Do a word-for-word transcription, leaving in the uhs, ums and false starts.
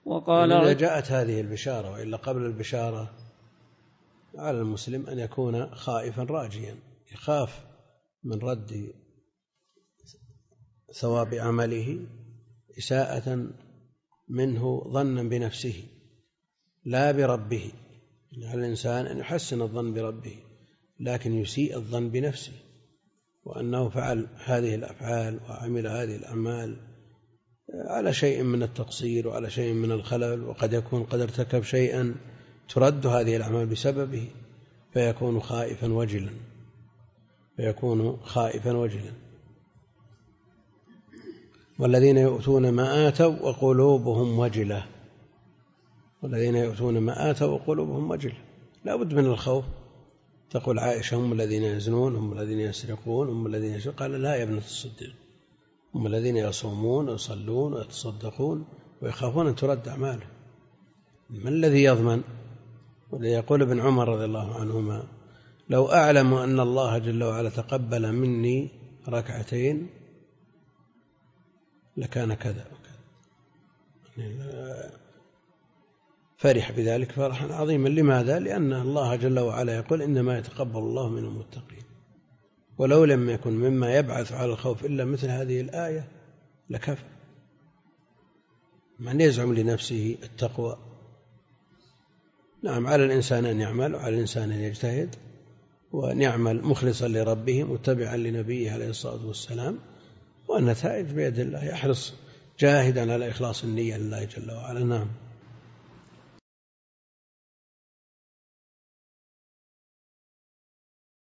وقال إذا جاءت هذه البشارة، وإلا قبل البشارة على المسلم أن يكون خائفا راجيا، يخاف من رد ثواب عمله إساءة منه ظنا بنفسه لا بربه. على الإنسان أن يحسن الظن بربه، لكن يسيء الظن بنفسه، وأنه فعل هذه الأفعال وعمل هذه الأعمال على شيء من التقصير وعلى شيء من الخلل، وقد يكون قد ارتكب شيئا ترد هذه الأعمال بسببه، فيكون خائفا وجلا فيكون خائفا وجلا والذين يؤتون ما آتوا وقلوبهم وجلة والذين يؤتون ما آتوا وقلوبهم وجلة لا بد من الخوف. تقول عائشة: هم الذين يزنون، هم الذين يسرقون، هم الذين يسرقون. قال: لا يا ابنة الصديق، هم الذين يصومون ويصلون ويتصدقون ويخافون أن ترد أعمالهم. من الذي يضمن؟ وليقول ابن عمر رضي الله عنهما: لو أعلم أن الله جل وعلا تقبل مني ركعتين لكان كذا وكذا. فرح بذلك فرحا عظيما. لماذا؟ لأن الله جل وعلا يقول: إنما يتقبل الله من المتقين. ولو لم يكن مما يبعث على الخوف إلا مثل هذه الآية لكفى. من يزعم لنفسه التقوى. نعم، على الإنسان أن يعمل، وعلى الإنسان أن يجتهد وأن يعمل مخلصا لربه متبعا لنبيه عليه الصلاة والسلام، والنتائج بيد الله. يحرص جاهدا على إخلاص النية لله جل وعلا. نعم.